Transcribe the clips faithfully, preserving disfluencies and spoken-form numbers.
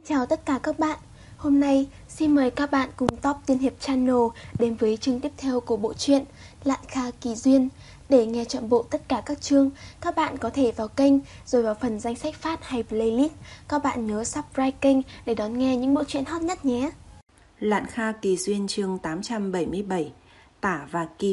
Chào tất cả các bạn. Hôm nay xin mời các bạn cùng Top Tiên Hiệp Channel đến với chương tiếp theo của bộ truyện Lạn Kha Kỳ Duyên. Để nghe trọn bộ tất cả các chương, các bạn có thể vào kênh rồi vào phần danh sách phát hay playlist. Các bạn nhớ subscribe kênh để đón nghe những bộ truyện hot nhất nhé. Lạn Kha Kỳ Duyên chương tám trăm bảy mươi bảy, Tả và Kim.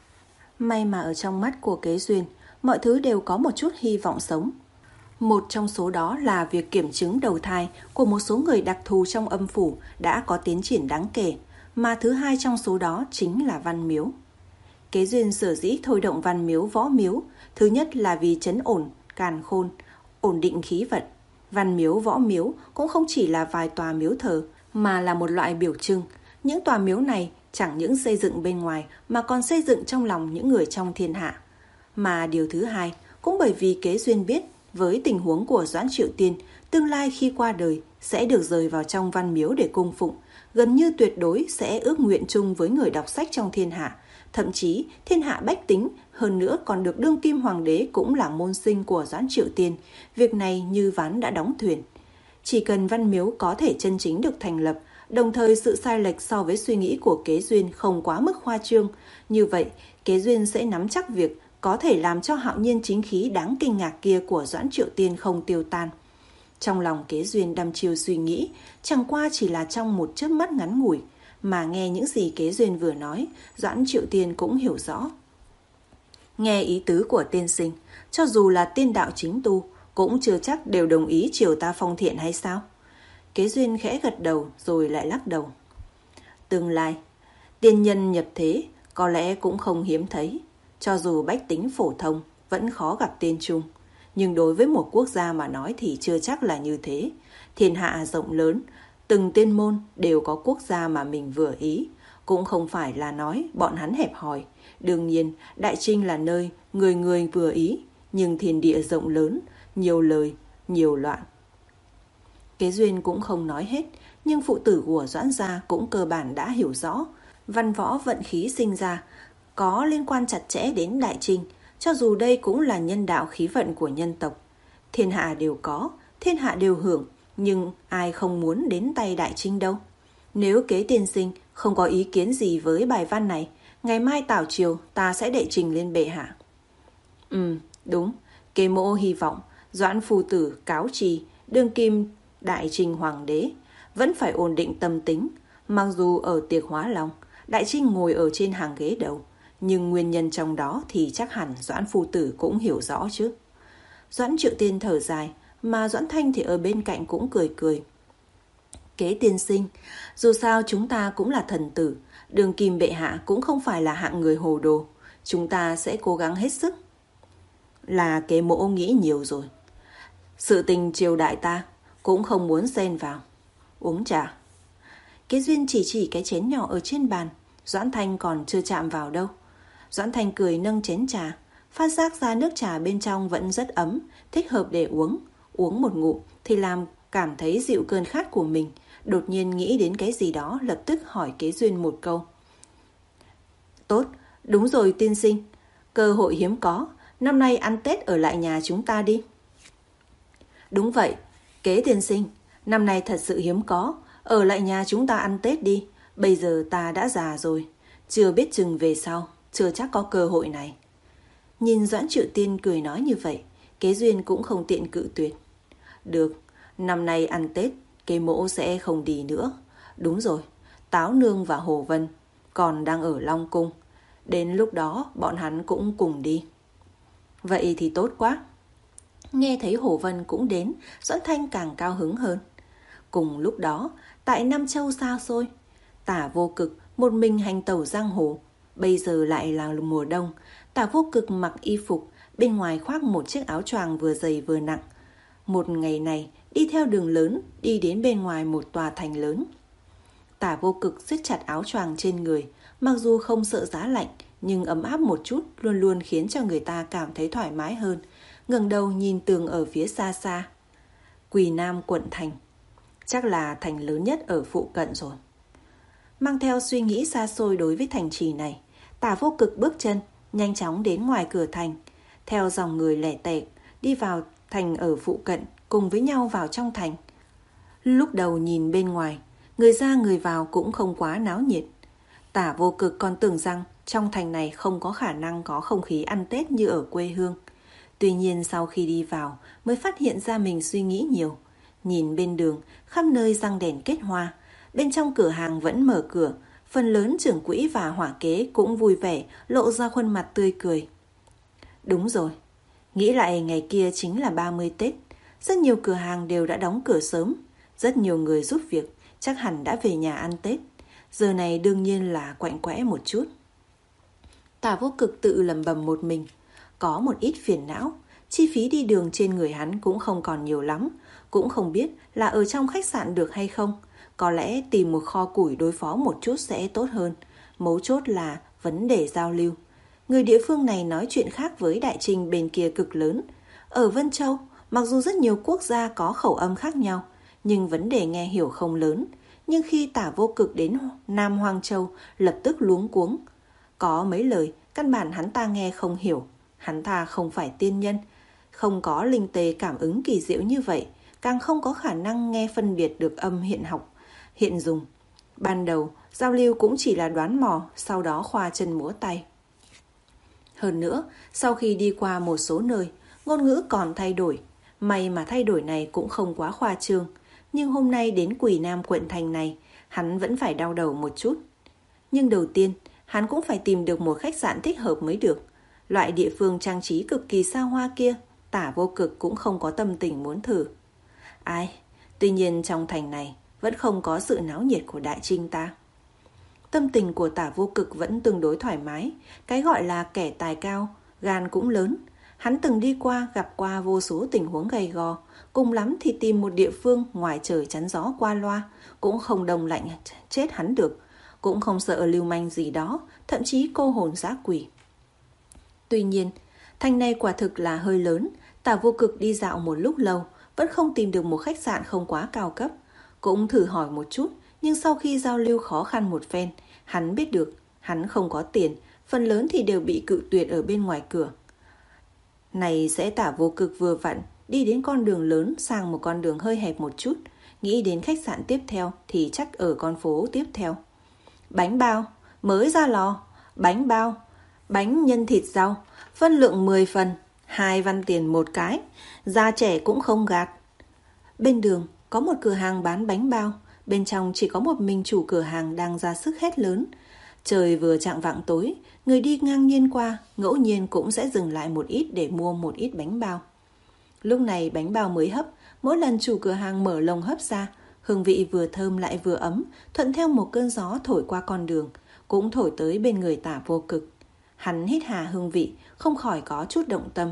May mà ở trong mắt của Kế Duyên, mọi thứ đều có một chút hy vọng sống. Một trong số đó là việc kiểm chứng đầu thai của một số người đặc thù trong âm phủ đã có tiến triển đáng kể, mà thứ hai trong số đó chính là Văn Miếu. Kế Duyên sở dĩ thôi động Văn Miếu Võ Miếu, thứ nhất là vì trấn ổn, càn khôn, ổn định khí vận. Văn Miếu Võ Miếu cũng không chỉ là vài tòa miếu thờ, mà là một loại biểu trưng. Những tòa miếu này chẳng những xây dựng bên ngoài mà còn xây dựng trong lòng những người trong thiên hạ. Mà điều thứ hai, cũng bởi vì Kế Duyên biết với tình huống của Doãn Triệu Tiên, tương lai khi qua đời sẽ được rời vào trong Văn Miếu để cung phụng, gần như tuyệt đối sẽ ước nguyện chung với người đọc sách trong thiên hạ. Thậm chí thiên hạ bách tính, hơn nữa còn được đương kim hoàng đế cũng là môn sinh của Doãn Triệu Tiên. Việc này như ván đã đóng thuyền. Chỉ cần Văn Miếu có thể chân chính được thành lập, đồng thời sự sai lệch so với suy nghĩ của Kế Duyên không quá mức khoa trương, như vậy Kế Duyên sẽ nắm chắc việc có thể làm cho hạo nhiên chính khí đáng kinh ngạc kia của Doãn Triệu Tiên không tiêu tan. Trong lòng Kế Duyên đăm chiêu suy nghĩ, chẳng qua chỉ là trong một chớp mắt ngắn ngủi, mà nghe những gì Kế Duyên vừa nói, Doãn Triệu Tiên cũng hiểu rõ. Nghe ý tứ của tiên sinh, cho dù là tiên đạo chính tu, cũng chưa chắc đều đồng ý chiều ta phong thiện hay sao? Kế Duyên khẽ gật đầu rồi lại lắc đầu. Tương lai, tiên nhân nhập thế có lẽ cũng không hiếm thấy. Cho dù bách tính phổ thông vẫn khó gặp tiên trung, nhưng đối với một quốc gia mà nói thì chưa chắc là như thế. Thiên hạ rộng lớn, từng tiên môn đều có quốc gia mà mình vừa ý, cũng không phải là nói bọn hắn hẹp hòi. Đương nhiên, Đại Trinh là nơi người người vừa ý, nhưng thiên địa rộng lớn, nhiều lời, nhiều loạn. Kế Duyên cũng không nói hết, nhưng phụ tử của Doãn gia cũng cơ bản đã hiểu rõ. Văn võ vận khí sinh ra có liên quan chặt chẽ đến Đại Trinh, cho dù đây cũng là nhân đạo khí vận của nhân tộc. Thiên hạ đều có, thiên hạ đều hưởng, nhưng ai không muốn đến tay Đại Trinh đâu. Nếu Kế tiên sinh không có ý kiến gì với bài văn này, ngày mai tảo chiều ta sẽ đệ trình lên bệ hạ. Ừ, đúng, Kế mỗ hy vọng Doãn phu tử cáo trì đương kim Đại Trinh hoàng đế vẫn phải ổn định tâm tính. Mặc dù ở tiệc hóa long, Đại Trinh ngồi ở trên hàng ghế đầu, nhưng nguyên nhân trong đó thì chắc hẳn Doãn phu tử cũng hiểu rõ chứ. Doãn Triệu Tiên thở dài, mà Doãn Thanh thì ở bên cạnh cũng cười cười. Kế tiên sinh, dù sao chúng ta cũng là thần tử, đương kim bệ hạ cũng không phải là hạng người hồ đồ, chúng ta sẽ cố gắng hết sức. Là Kế mỗ nghĩ nhiều rồi. Sự tình triều đại ta cũng không muốn xen vào. Uống trà. Kế Duyên chỉ chỉ cái chén nhỏ ở trên bàn, Doãn Thanh còn chưa chạm vào đâu. Doãn Thanh cười nâng chén trà, phát giác ra nước trà bên trong vẫn rất ấm, thích hợp để uống. Uống một ngụm thì làm cảm thấy dịu cơn khát của mình. Đột nhiên nghĩ đến cái gì đó, lập tức hỏi Kế Duyên một câu. Tốt, đúng rồi tiên sinh, cơ hội hiếm có, năm nay ăn Tết ở lại nhà chúng ta đi. Đúng vậy, Kế tiên sinh, năm nay thật sự hiếm có, ở lại nhà chúng ta ăn Tết đi. Bây giờ ta đã già rồi, chưa biết chừng về sau, chưa chắc có cơ hội này. Nhìn Doãn Triệu Tiên cười nói như vậy, Kế Duyên cũng không tiện cự tuyệt. Được, năm nay ăn Tết, Kế mỗ sẽ không đi nữa. Đúng rồi, Táo Nương và Hồ Vân còn đang ở Long Cung, đến lúc đó bọn hắn cũng cùng đi. Vậy thì tốt quá. Nghe thấy Hồ Vân cũng đến, Doãn Thanh càng cao hứng hơn. Cùng lúc đó, tại Nam Châu xa xôi, Tả Vô Cực một mình hành tẩu giang hồ. Bây giờ lại là mùa đông, Tả Vô Cực mặc y phục, bên ngoài khoác một chiếc áo choàng vừa dày vừa nặng. Một ngày này, đi theo đường lớn, đi đến bên ngoài một tòa thành lớn. Tả Vô Cực siết chặt áo choàng trên người, mặc dù không sợ giá lạnh, nhưng ấm áp một chút luôn luôn khiến cho người ta cảm thấy thoải mái hơn. Ngẩng đầu nhìn tường ở phía xa xa. Quỳ Nam quận thành, chắc là thành lớn nhất ở phụ cận rồi. Mang theo suy nghĩ xa xôi đối với thành trì này, Tả Vô Cực bước chân nhanh chóng đến ngoài cửa thành, theo dòng người lẻ tẻ đi vào thành ở phụ cận, cùng với nhau vào trong thành. Lúc đầu nhìn bên ngoài, người ra người vào cũng không quá náo nhiệt. Tả Vô Cực còn tưởng rằng trong thành này không có khả năng có không khí ăn Tết như ở quê hương. Tuy nhiên sau khi đi vào mới phát hiện ra mình suy nghĩ nhiều. Nhìn bên đường, khắp nơi răng đèn kết hoa. Bên trong cửa hàng vẫn mở cửa, phần lớn trưởng quỹ và hỏa kế cũng vui vẻ, lộ ra khuôn mặt tươi cười. Đúng rồi, nghĩ lại ngày kia chính là ba mươi Tết. Rất nhiều cửa hàng đều đã đóng cửa sớm. Rất nhiều người giúp việc, chắc hẳn đã về nhà ăn Tết. Giờ này đương nhiên là quạnh quẽ một chút. Tả Vô Cực tự lẩm bẩm một mình. Có một ít phiền não. Chi phí đi đường trên người hắn cũng không còn nhiều lắm. Cũng không biết là ở trong khách sạn được hay không. Có lẽ tìm một kho củi đối phó một chút sẽ tốt hơn. Mấu chốt là vấn đề giao lưu. Người địa phương này nói chuyện khác với Đại Trinh bên kia cực lớn. Ở Vân Châu, mặc dù rất nhiều quốc gia có khẩu âm khác nhau, nhưng vấn đề nghe hiểu không lớn. Nhưng khi Tả Vô Cực đến Nam Hoang Châu, lập tức luống cuống. Có mấy lời, căn bản hắn ta nghe không hiểu. Hắn ta không phải tiên nhân, không có linh tê cảm ứng kỳ diệu như vậy, càng không có khả năng nghe phân biệt được âm hiện học, hiện dùng. Ban đầu, giao lưu cũng chỉ là đoán mò, sau đó khoa chân múa tay. Hơn nữa, sau khi đi qua một số nơi, ngôn ngữ còn thay đổi. May mà thay đổi này cũng không quá khoa trương. Nhưng hôm nay đến Quỳ Nam quận thành này, hắn vẫn phải đau đầu một chút. Nhưng đầu tiên, hắn cũng phải tìm được một khách sạn thích hợp mới được. Loại địa phương trang trí cực kỳ xa hoa kia, Tả Vô Cực cũng không có tâm tình muốn thử. Ai, tuy nhiên trong thành này vẫn không có sự náo nhiệt của Đại Trinh ta. Tâm tình của Tả Vô Cực vẫn tương đối thoải mái. Cái gọi là kẻ tài cao, gan cũng lớn. Hắn từng đi qua gặp qua vô số tình huống gay go. Cùng lắm thì tìm một địa phương ngoài trời chắn gió qua loa, cũng không đông lạnh chết hắn được. Cũng không sợ lưu manh gì đó, thậm chí cô hồn dã quỷ. Tuy nhiên, thành này quả thực là hơi lớn. Tả Vô Cực đi dạo một lúc lâu, vẫn không tìm được một khách sạn không quá cao cấp. Cũng thử hỏi một chút, nhưng sau khi giao lưu khó khăn một phen, hắn biết được hắn không có tiền, phần lớn thì đều bị cự tuyệt ở bên ngoài cửa. Này sẽ Tả Vô Cực vừa vặn đi đến con đường lớn sang một con đường hơi hẹp một chút, nghĩ đến khách sạn tiếp theo thì chắc ở con phố tiếp theo. Bánh bao, mới ra lò, bánh bao, bánh nhân thịt rau, phân lượng mười phần, hai văn tiền một cái, già trẻ cũng không gạt. Bên đường có một cửa hàng bán bánh bao, bên trong chỉ có một mình chủ cửa hàng đang ra sức hét lớn. Trời vừa chạng vạng tối, người đi ngang nhiên qua, ngẫu nhiên cũng sẽ dừng lại một ít để mua một ít bánh bao. Lúc này bánh bao mới hấp, mỗi lần chủ cửa hàng mở lồng hấp ra, hương vị vừa thơm lại vừa ấm, thuận theo một cơn gió thổi qua con đường, cũng thổi tới bên người Tả Vô Cực. Hắn hít hà hương vị, không khỏi có chút động tâm.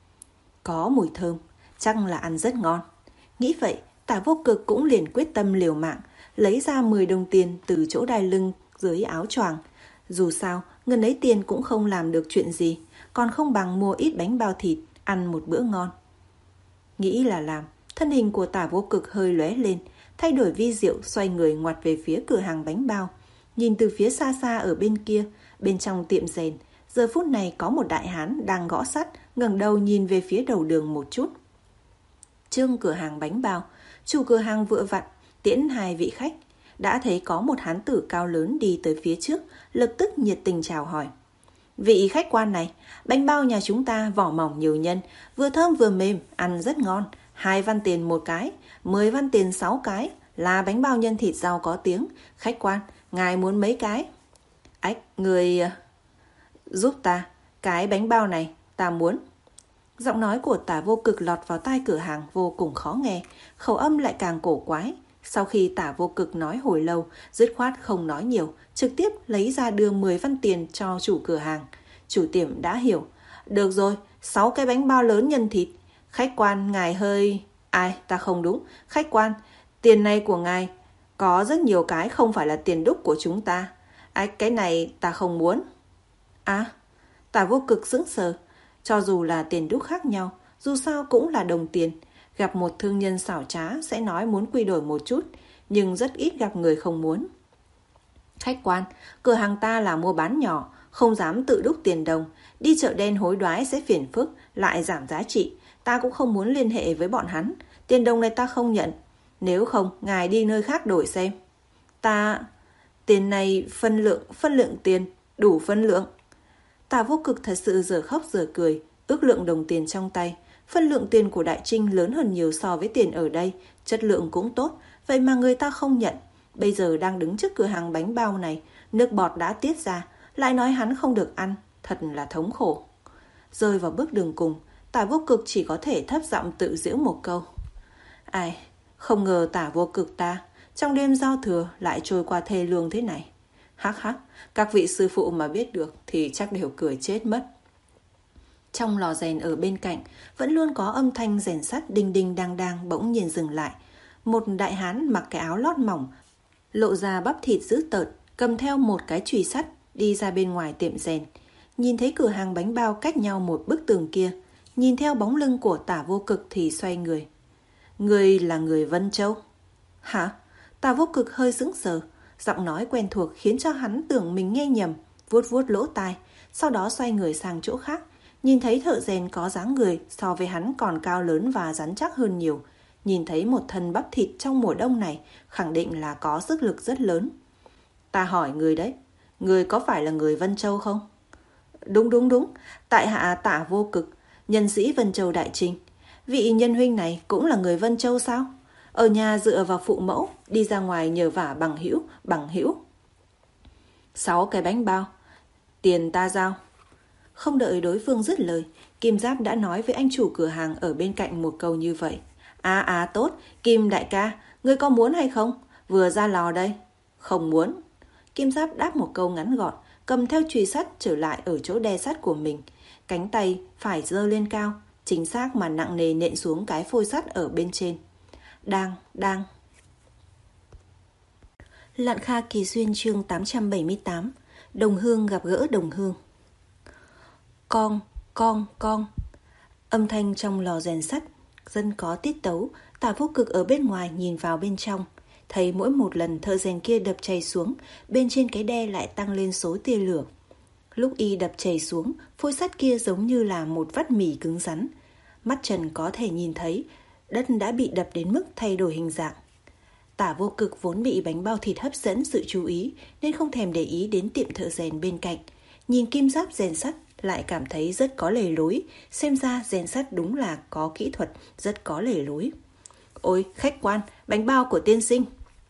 Có mùi thơm, chắc là ăn rất ngon. Nghĩ vậy, Tả Vô Cực cũng liền quyết tâm liều mạng, lấy ra mười đồng tiền từ chỗ đai lưng dưới áo choàng. Dù sao, ngân ấy tiền cũng không làm được chuyện gì, còn không bằng mua ít bánh bao thịt, ăn một bữa ngon. Nghĩ là làm, thân hình của Tả Vô Cực hơi lóe lên, thay đổi vi diệu, xoay người ngoặt về phía cửa hàng bánh bao. Nhìn từ phía xa xa ở bên kia, bên trong tiệm rèn, giờ phút này có một đại hán đang gõ sắt, ngẩng đầu nhìn về phía đầu đường một chút. Trương cửa hàng bánh bao, chủ cửa hàng vựa vặn, tiễn hai vị khách. Đã thấy có một hán tử cao lớn đi tới phía trước, lập tức nhiệt tình chào hỏi. Vị khách quan này, bánh bao nhà chúng ta vỏ mỏng nhiều nhân, vừa thơm vừa mềm, ăn rất ngon. Hai văn tiền một cái, mười văn tiền sáu cái, là bánh bao nhân thịt rau có tiếng. Khách quan, ngài muốn mấy cái? Ách, người... Giúp ta, cái bánh bao này, ta muốn. Giọng nói của Tả Vô Cực lọt vào tai cửa hàng vô cùng khó nghe, khẩu âm lại càng cổ quái. Sau khi Tả Vô Cực nói hồi lâu, dứt khoát không nói nhiều, trực tiếp lấy ra đưa mười văn tiền cho chủ cửa hàng. Chủ tiệm đã hiểu. Được rồi, sáu cái bánh bao lớn nhân thịt. Khách quan, ngài hơi... Ai, ta không đúng. Khách quan, tiền này của ngài, có rất nhiều cái không phải là tiền đúc của chúng ta. Ai, cái này ta không muốn. À, Tả Vô Cực sững sờ. Cho dù là tiền đúc khác nhau, dù sao cũng là đồng tiền. Gặp một thương nhân xảo trá sẽ nói muốn quy đổi một chút, nhưng rất ít gặp người không muốn. Khách quan, cửa hàng ta là mua bán nhỏ, không dám tự đúc tiền đồng. Đi chợ đen hối đoái sẽ phiền phức, lại giảm giá trị. Ta cũng không muốn liên hệ với bọn hắn. Tiền đồng này ta không nhận. Nếu không, ngài đi nơi khác đổi xem. Ta... Tiền này phân lượng, phân lượng tiền, đủ phân lượng. Tả Vô Cực thật sự giờ khóc giờ cười, ước lượng đồng tiền trong tay. Phân lượng tiền của Đại Trinh lớn hơn nhiều so với tiền ở đây, chất lượng cũng tốt, vậy mà người ta không nhận. Bây giờ đang đứng trước cửa hàng bánh bao này, nước bọt đã tiết ra, lại nói hắn không được ăn, thật là thống khổ. Rơi vào bước đường cùng, Tả Vô Cực chỉ có thể thấp giọng tự giễu một câu. Ai, không ngờ Tả Vô Cực ta, trong đêm giao thừa lại trôi qua thê lương thế này. Hắc hắc, các vị sư phụ mà biết được thì chắc đều cười chết mất. Trong lò rèn ở bên cạnh, vẫn luôn có âm thanh rèn sắt đinh đinh đang đang bỗng nhiên dừng lại. Một đại hán mặc cái áo lót mỏng, lộ ra bắp thịt dữ tợn, cầm theo một cái chùy sắt đi ra bên ngoài tiệm rèn. Nhìn thấy cửa hàng bánh bao cách nhau một bức tường kia, nhìn theo bóng lưng của Tả Vô Cực thì xoay người. Người là người Vân Châu? Hả? Tả Vô Cực hơi sững sờ, giọng nói quen thuộc khiến cho hắn tưởng mình nghe nhầm, vuốt vuốt lỗ tai, sau đó xoay người sang chỗ khác. Nhìn thấy thợ rèn có dáng người so với hắn còn cao lớn và rắn chắc hơn nhiều. Nhìn thấy một thân bắp thịt trong mùa đông này, khẳng định là có sức lực rất lớn. Ta hỏi người đấy, người có phải là người Vân Châu không? Đúng đúng đúng, tại hạ Tả Vô Cực, nhân sĩ Vân Châu Đại Trinh. Vị nhân huynh này cũng là người Vân Châu sao? Ở nhà dựa vào phụ mẫu, đi ra ngoài nhờ vả bằng hữu, bằng hữu. Sáu cái bánh bao, tiền ta giao. Không đợi đối phương dứt lời, Kim Giáp đã nói với anh chủ cửa hàng ở bên cạnh một câu như vậy. À à tốt, Kim đại ca, ngươi có muốn hay không? Vừa ra lò đây. Không muốn. Kim Giáp đáp một câu ngắn gọn, cầm theo chùy sắt trở lại ở chỗ đe sắt của mình. Cánh tay phải giơ lên cao, chính xác mà nặng nề nện xuống cái phôi sắt ở bên trên. Đang, đang. Lạn Kha Kỳ Duyên chương tám trăm bảy mươi tám. Đồng hương gặp gỡ đồng hương. Con, con, con. Âm thanh trong lò rèn sắt dân có tiết tấu. Tả Vô Cực ở bên ngoài nhìn vào bên trong, thấy mỗi một lần thợ rèn kia đập chày xuống, bên trên cái đe lại tăng lên số tia lửa. Lúc y đập chày xuống, phôi sắt kia giống như là một vắt mì cứng rắn. Mắt trần có thể nhìn thấy đất đã bị đập đến mức thay đổi hình dạng. Tả Vô Cực vốn bị bánh bao thịt hấp dẫn sự chú ý nên không thèm để ý đến tiệm thợ rèn bên cạnh. Nhìn Kim Giáp rèn sắt lại cảm thấy rất có lề lối, xem ra rèn sắt đúng là có kỹ thuật, rất có lề lối. Ôi, khách quan, bánh bao của tiên sinh.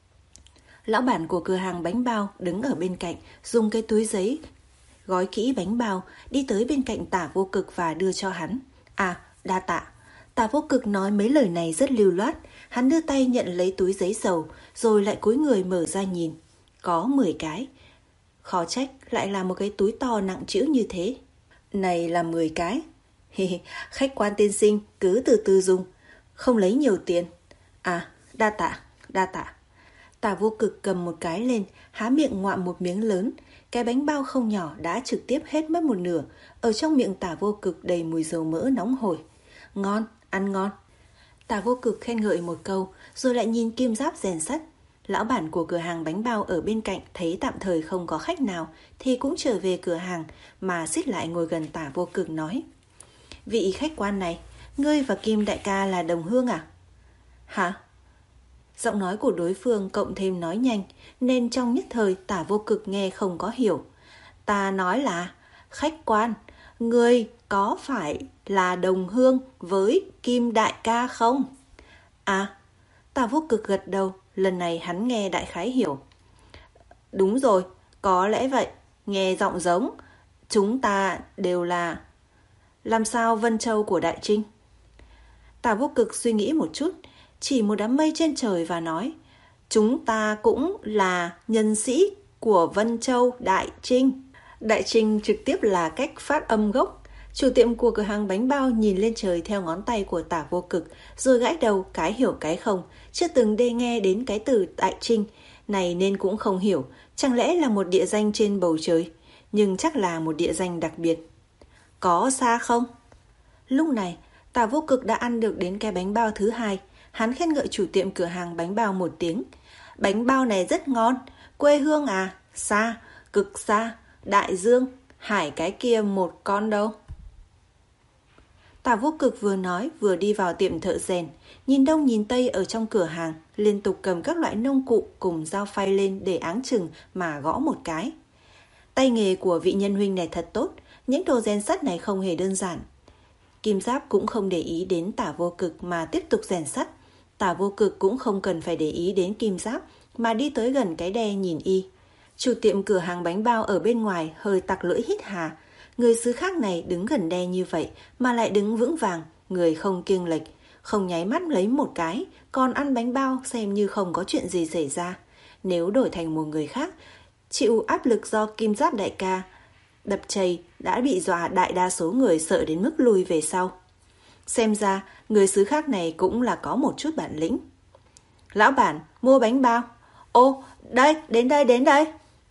Lão bản của cửa hàng bánh bao đứng ở bên cạnh, dùng cái túi giấy gói kỹ bánh bao, đi tới bên cạnh Tả Vô Cực và đưa cho hắn. À, đa tạ. Tả Vô Cực nói mấy lời này rất lưu loát, hắn đưa tay nhận lấy túi giấy dầu, rồi lại cúi người mở ra nhìn. Có mười cái. Khó trách lại là một cái túi to nặng trĩu như thế. Này là mười cái. Khách quan tiên sinh cứ từ từ dùng, không lấy nhiều tiền. À, đa tạ, đa tạ. Tả Vô Cực cầm một cái lên, há miệng ngoạm một miếng lớn. Cái bánh bao không nhỏ đã trực tiếp hết mất một nửa. Ở trong miệng Tả Vô Cực đầy mùi dầu mỡ nóng hổi. Ngon, ăn ngon. Tả Vô Cực khen ngợi một câu, rồi lại nhìn Kim Giáp rèn sắt. Lão bản của cửa hàng bánh bao ở bên cạnh thấy tạm thời không có khách nào thì cũng trở về cửa hàng, mà xích lại ngồi gần Tả Vô Cực nói. Vị khách quan này, ngươi và Kim đại ca là đồng hương à? Hả? Giọng nói của đối phương cộng thêm nói nhanh, nên trong nhất thời Tả Vô Cực nghe không có hiểu. Ta nói là, khách quan, ngươi có phải là đồng hương với Kim đại ca không? À, Tả Vô Cực gật đầu, lần này hắn nghe đại khái hiểu. Đúng rồi, có lẽ vậy, nghe giọng giống, chúng ta đều là... Làm sao Vân Châu của Đại Trinh? Tả Vô Cực suy nghĩ một chút, chỉ một đám mây trên trời và nói, chúng ta cũng là nhân sĩ của Vân Châu Đại Trinh. Đại Trinh trực tiếp là cách phát âm gốc. Chủ tiệm của cửa hàng bánh bao nhìn lên trời theo ngón tay của Tả Vô Cực, rồi gãi đầu cái hiểu cái không. Chưa từng đê nghe đến cái từ Đại Trinh này nên cũng không hiểu. Chẳng lẽ là một địa danh trên bầu trời? Nhưng chắc là một địa danh đặc biệt. Có xa không? Lúc này, Tả Vô Cực đã ăn được đến cái bánh bao thứ hai. Hắn khen ngợi chủ tiệm cửa hàng bánh bao một tiếng. Bánh bao này rất ngon. Quê hương à? Xa, cực xa. Đại Dương, Hải cái kia một con đâu. Tả Vô Cực vừa nói vừa đi vào tiệm thợ rèn, nhìn đông nhìn tây ở trong cửa hàng, liên tục cầm các loại nông cụ cùng dao phay lên để áng chừng mà gõ một cái. Tay nghề của vị nhân huynh này thật tốt, những đồ rèn sắt này không hề đơn giản. Kim Giáp cũng không để ý đến Tả Vô Cực mà tiếp tục rèn sắt. Tả Vô Cực cũng không cần phải để ý đến Kim Giáp mà đi tới gần cái đe nhìn y. Chủ tiệm cửa hàng bánh bao ở bên ngoài hơi tặc lưỡi hít hà. Người xứ khác này đứng gần đe như vậy mà lại đứng vững vàng, người không kiêng lệch, không nháy mắt lấy một cái, còn ăn bánh bao xem như không có chuyện gì xảy ra. Nếu đổi thành một người khác, chịu áp lực do Kim Giáp đại ca đập chày đã bị dọa, đại đa số người sợ đến mức lùi về sau. Xem ra người xứ khác này cũng là có một chút bản lĩnh. Lão bản, mua bánh bao. Ô, đây, đến đây, đến đây.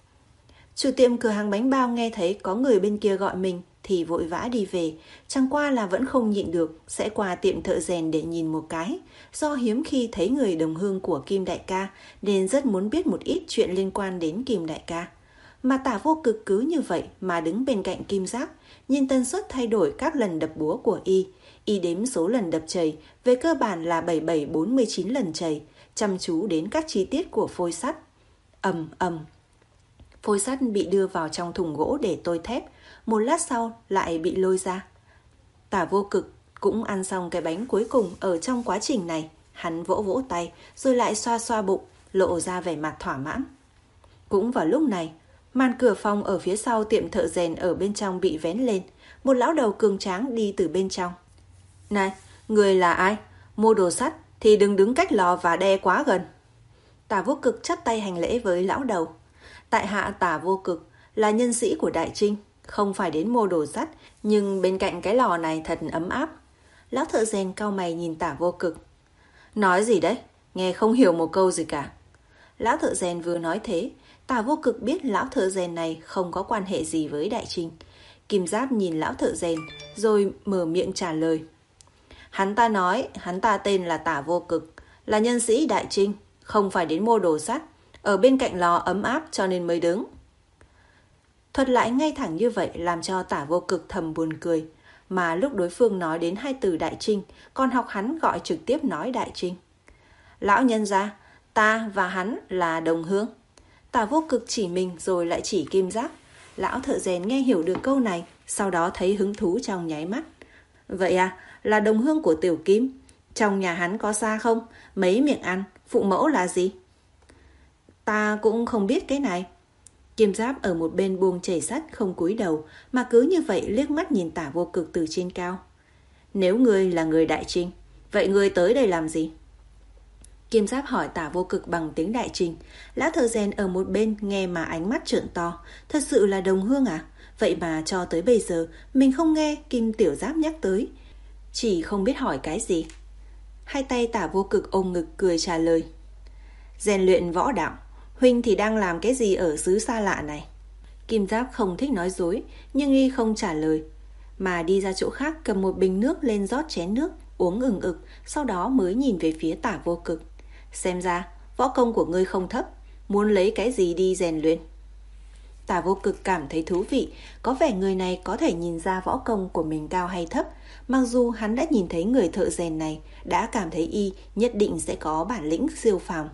Chủ tiệm cửa hàng bánh bao nghe thấy có người bên kia gọi mình thì vội vã đi về, chẳng qua là vẫn không nhịn được, sẽ qua tiệm thợ rèn để nhìn một cái. Do hiếm khi thấy người đồng hương của Kim đại ca nên rất muốn biết một ít chuyện liên quan đến Kim đại ca. Mà Tả Vô Cực cứ như vậy mà đứng bên cạnh Kim Giáp, nhìn tần suất thay đổi các lần đập búa của y. Y đếm số lần đập chày, về cơ bản là bảy bảy bốn mươi chín lần chày, chăm chú đến các chi tiết của phôi sắt. Ầm ầm. Phôi sắt bị đưa vào trong thùng gỗ để tôi thép, một lát sau lại bị lôi ra. Tả Vô Cực cũng ăn xong cái bánh cuối cùng ở trong quá trình này, hắn vỗ vỗ tay rồi lại xoa xoa bụng, lộ ra vẻ mặt thỏa mãn. Cũng vào lúc này, màn cửa phòng ở phía sau tiệm thợ rèn ở bên trong bị vén lên, một lão đầu cường tráng đi từ bên trong. Này, người là ai? Mua đồ sắt thì đừng đứng cách lò và đe quá gần. Tả Vô Cực chắp tay hành lễ với lão đầu. Tại hạ Tả Vô Cực là nhân sĩ của Đại Trinh, không phải đến mua đồ sắt, nhưng bên cạnh cái lò này thật ấm áp. Lão thợ rèn cau mày nhìn Tả Vô Cực. Nói gì đấy? Nghe không hiểu một câu gì cả. Lão thợ rèn vừa nói thế, Tả Vô Cực biết lão thợ rèn này không có quan hệ gì với Đại Trinh. Kim Giáp nhìn lão thợ rèn rồi mở miệng trả lời. Hắn ta nói hắn ta tên là Tả Vô Cực, là nhân sĩ Đại Trinh, không phải đến mua đồ sắt, ở bên cạnh lò ấm áp cho nên mới đứng. Thuật lại ngay thẳng như vậy làm cho Tả Vô Cực thầm buồn cười, mà lúc đối phương nói đến hai từ Đại Trinh, còn học hắn gọi trực tiếp nói Đại Trinh. Lão nhân gia, ta và hắn là đồng hương. Tả Vô Cực chỉ mình rồi lại chỉ Kim Giáp. Lão thợ rèn nghe hiểu được câu này, sau đó thấy hứng thú trong nháy mắt. Vậy à, là đồng hương của Tiểu Kim. Trong nhà hắn có xa không? Mấy miệng ăn, phụ mẫu là gì? Ta cũng không biết cái này. Kim Giáp ở một bên buông chảy sắt không cúi đầu, mà cứ như vậy liếc mắt nhìn Tả Vô Cực từ trên cao. Nếu ngươi là người Đại Trinh, vậy ngươi tới đây làm gì? Kim Giáp hỏi Tả Vô Cực bằng tiếng Đại Trinh. Lão thợ rèn ở một bên nghe mà ánh mắt trợn to. Thật sự là đồng hương à? Vậy mà cho tới bây giờ mình không nghe Kim Tiểu Giáp nhắc tới, chỉ không biết hỏi cái gì. Hai tay Tả Vô Cực ôm ngực cười trả lời. Rèn luyện võ đạo. Huynh thì đang làm cái gì ở xứ xa lạ này? Kim Giáp không thích nói dối, nhưng y không trả lời, mà đi ra chỗ khác cầm một bình nước lên rót chén nước, uống ừng ực, sau đó mới nhìn về phía Tả Vô Cực. Xem ra võ công của ngươi không thấp, muốn lấy cái gì đi rèn luyện? Tả Vô Cực cảm thấy thú vị, có vẻ người này có thể nhìn ra võ công của mình cao hay thấp. Mặc dù hắn đã nhìn thấy người thợ rèn này, đã cảm thấy y nhất định sẽ có bản lĩnh siêu phàm.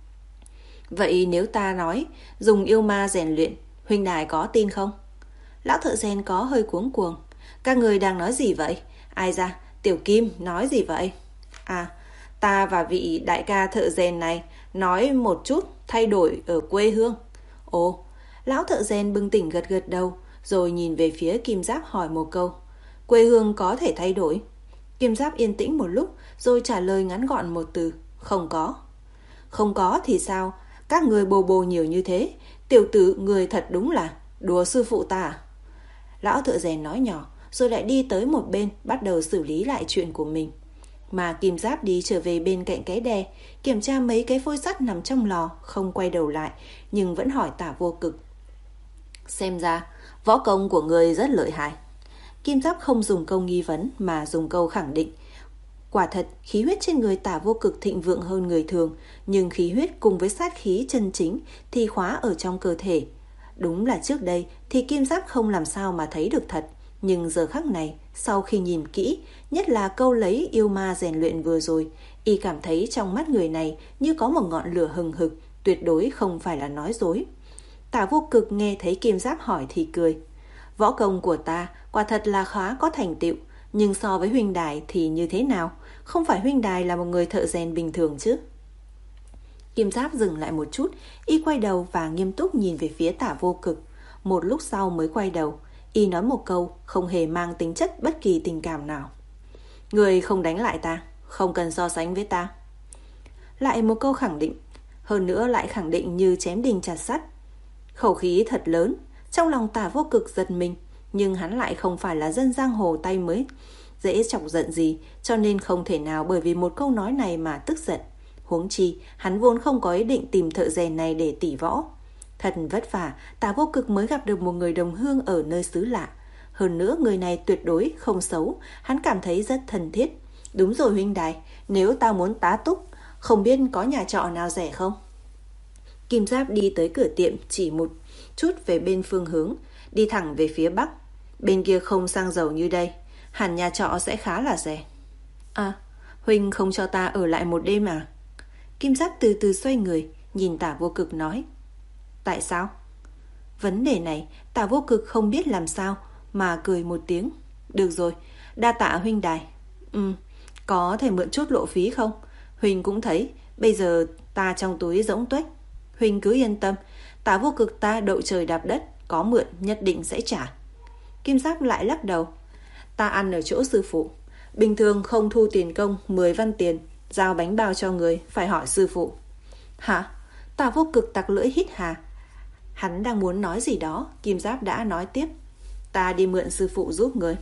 Vậy nếu ta nói dùng yêu ma rèn luyện, huynh đài có tin không? Lão thợ rèn có hơi cuống cuồng. Các người đang nói gì vậy? Ai ra, Tiểu Kim nói gì vậy? À, ta và vị đại ca thợ rèn này nói một chút thay đổi ở quê hương. Ồ, lão thợ rèn bừng tỉnh gật gật đầu, rồi nhìn về phía Kim Giáp hỏi một câu. Quê hương có thể thay đổi? Kim Giáp yên tĩnh một lúc, rồi trả lời ngắn gọn một từ. Không có. Không có thì sao? Các người bồ bồ nhiều như thế. Tiểu tử người thật đúng là đùa sư phụ ta à? Lão thợ rèn nói nhỏ, rồi lại đi tới một bên, bắt đầu xử lý lại chuyện của mình. Mà Kim Giáp đi trở về bên cạnh cái đè, kiểm tra mấy cái phôi sắt nằm trong lò, không quay đầu lại, nhưng vẫn hỏi Tả Vô Cực. Xem ra võ công của người rất lợi hại. Kim Giáp không dùng câu nghi vấn mà dùng câu khẳng định. Quả thật, khí huyết trên người Tả Vô Cực thịnh vượng hơn người thường, nhưng khí huyết cùng với sát khí chân chính thì khóa ở trong cơ thể. Đúng là trước đây thì Kim Giáp không làm sao mà thấy được thật, Nhưng giờ khắc này, sau khi nhìn kỹ, nhất là câu lấy yêu ma rèn luyện vừa rồi, y cảm thấy trong mắt người này như có một ngọn lửa hừng hực, tuyệt đối không phải là nói dối. Tả Vô Cực nghe thấy Kim Giáp hỏi thì cười. Võ công của ta quả thật là khá có thành tựu, nhưng so với huynh đài thì như thế nào? Không phải huynh đài là một người thợ rèn bình thường chứ? Kim Giáp dừng lại một chút, y quay đầu và nghiêm túc nhìn về phía Tả Vô Cực. Một lúc sau mới quay đầu, y nói một câu không hề mang tính chất bất kỳ tình cảm nào. Người không đánh lại ta, không cần so sánh với ta. Lại một câu khẳng định, hơn nữa lại khẳng định như chém đinh chặt sắt. Khẩu khí thật lớn, trong lòng Tả Vô Cực giật mình, nhưng hắn lại không phải là dân giang hồ tay mới dễ chọc giận gì, cho nên không thể nào bởi vì một câu nói này mà tức giận. Huống chi, hắn vốn không có ý định tìm thợ rèn này để tỉ võ. Thật vất vả, Tả Vô Cực mới gặp được một người đồng hương ở nơi xứ lạ. Hơn nữa người này tuyệt đối không xấu, hắn cảm thấy rất thân thiết. Đúng rồi huynh đài, nếu ta muốn tá túc, không biết có nhà trọ nào rẻ không? Kim Giáp đi tới cửa tiệm, chỉ một chút về bên phương hướng, đi thẳng về phía bắc. Bên kia không xăng dầu như đây, hẳn nhà trọ sẽ khá là rẻ. À, huynh không cho ta ở lại một đêm à? Kim Giáp từ từ xoay người, nhìn Tả Vô Cực nói. Tại sao? Vấn đề này Tả Vô Cực không biết làm sao, mà cười một tiếng. Được rồi, đa tạ huynh đài. Ừ, có thể mượn chút lộ phí không? Huynh cũng thấy, bây giờ ta trong túi rỗng tuếch. Huynh cứ yên tâm, Tả Vô Cực ta đậu trời đạp đất, có mượn nhất định sẽ trả. Kim Giáp lại lắc đầu. Ta ăn ở chỗ sư phụ, bình thường không thu tiền công mười văn tiền, giao bánh bao cho người phải hỏi sư phụ. Hả? Tả Vô Cực tặc lưỡi hít hà. Hắn đang muốn nói gì đó, Kim Giáp đã nói tiếp. Ta đi mượn sư phụ giúp người.